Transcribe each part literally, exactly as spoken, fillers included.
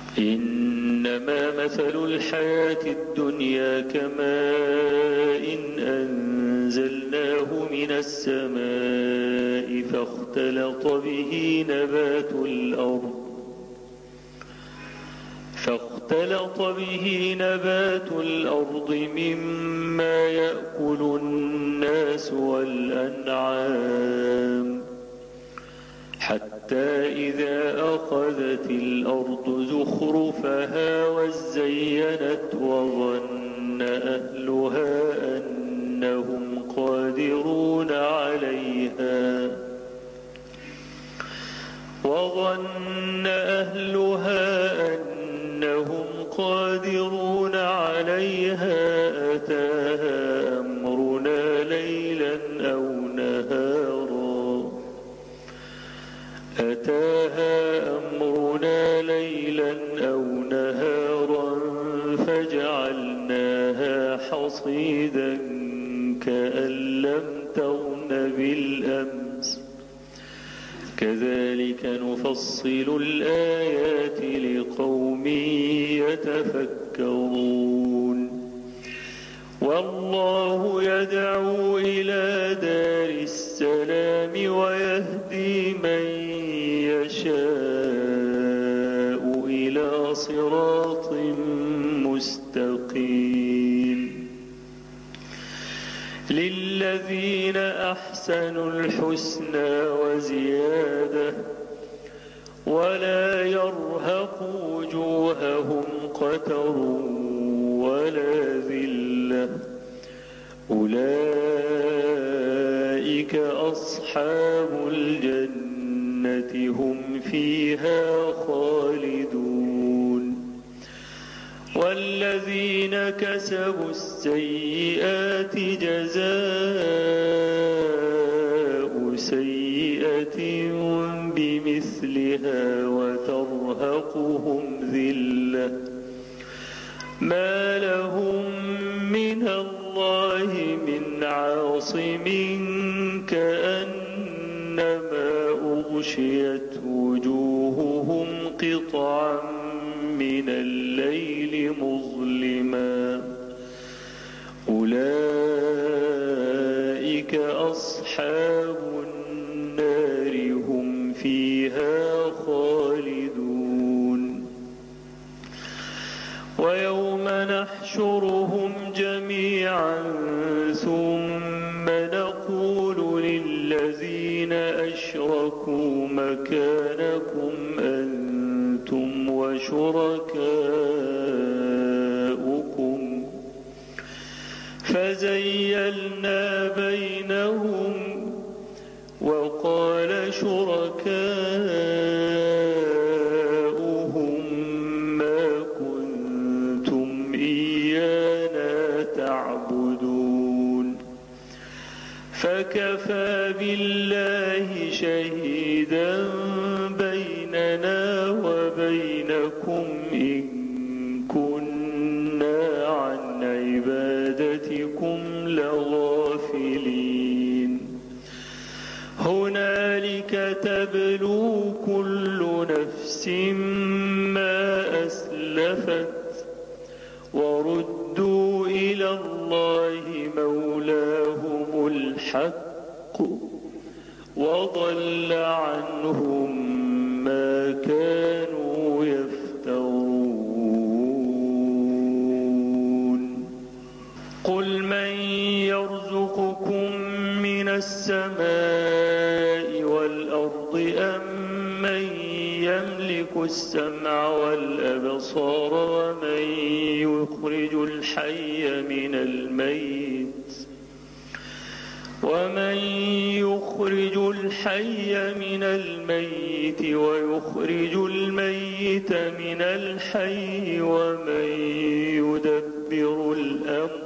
إنما مثل الحياة الدنيا كماء أنزلناه من السماء فاختلط به نبات الأرض فاختلط به نبات الأرض مما يأكل الناس والأنعام حتى إذا أخذت الأرض زخرفها وزينت وظن أهلها أنهم قادرون عليها وظن أهلها أنهم قادرون عليها أتاها أمرنا ليلا أو نهارا أتاها أمرنا ليلا أو نهارا فجعلناها حصيدا كأن لم تغن بالأمس كذلك نفصل الآيات لقوم يتفكرون والله يدعو إلى دار السلام ويهدي من يشاء إلى صراط مستقيم للذين أحسنوا الحسنى وزيادة ولا يرهق وجوههم قتر ولا ذلة أولئك أصحاب الجنة هم فيها خالدون والذين كسبوا السيئات جزاء سيئة بمثلها وترهقهم ذلة ما لهم من الله من عاصم كأنما أغشيت وجوههم قطعا من الليل مظلما أولئك أصحاب النار هم فيها خالدون ويوم نحشرهم جميعا ثم نقول للذين أشركوا مكانكم أنتم وشركاؤكم فزيلنا بينهم وقال شركاؤهم ما كنتم إيانا تعبدون فكفى بالله شهيدا بيننا وبينكم إن كنا عن عبادتكم لغافلين هنالك تبلو كل نفس ما أسلفت وردوا إلى الله مولاهم الحق وضل عنهم ما كانوا يفترون قل من يرزقكم من السماء والأرض أم من يملك السمع والأبصار ومن يخرج الحي من الميت ومن يخرج الحي من الميت ويخرج الميت من الحي ومن يدبر الأمر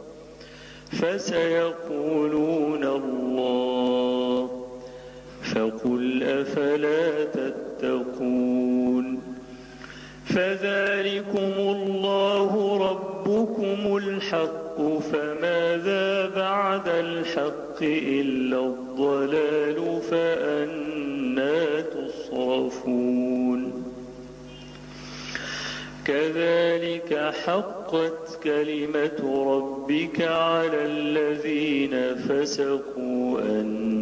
فسيقولون الله فقل أفلا تتقون فذلكم الله ربكم الحق فماذا بعد الحق إلا الضلال فأنى تصرفون كذلك حقت كلمة ربك على الذين فسقوا أن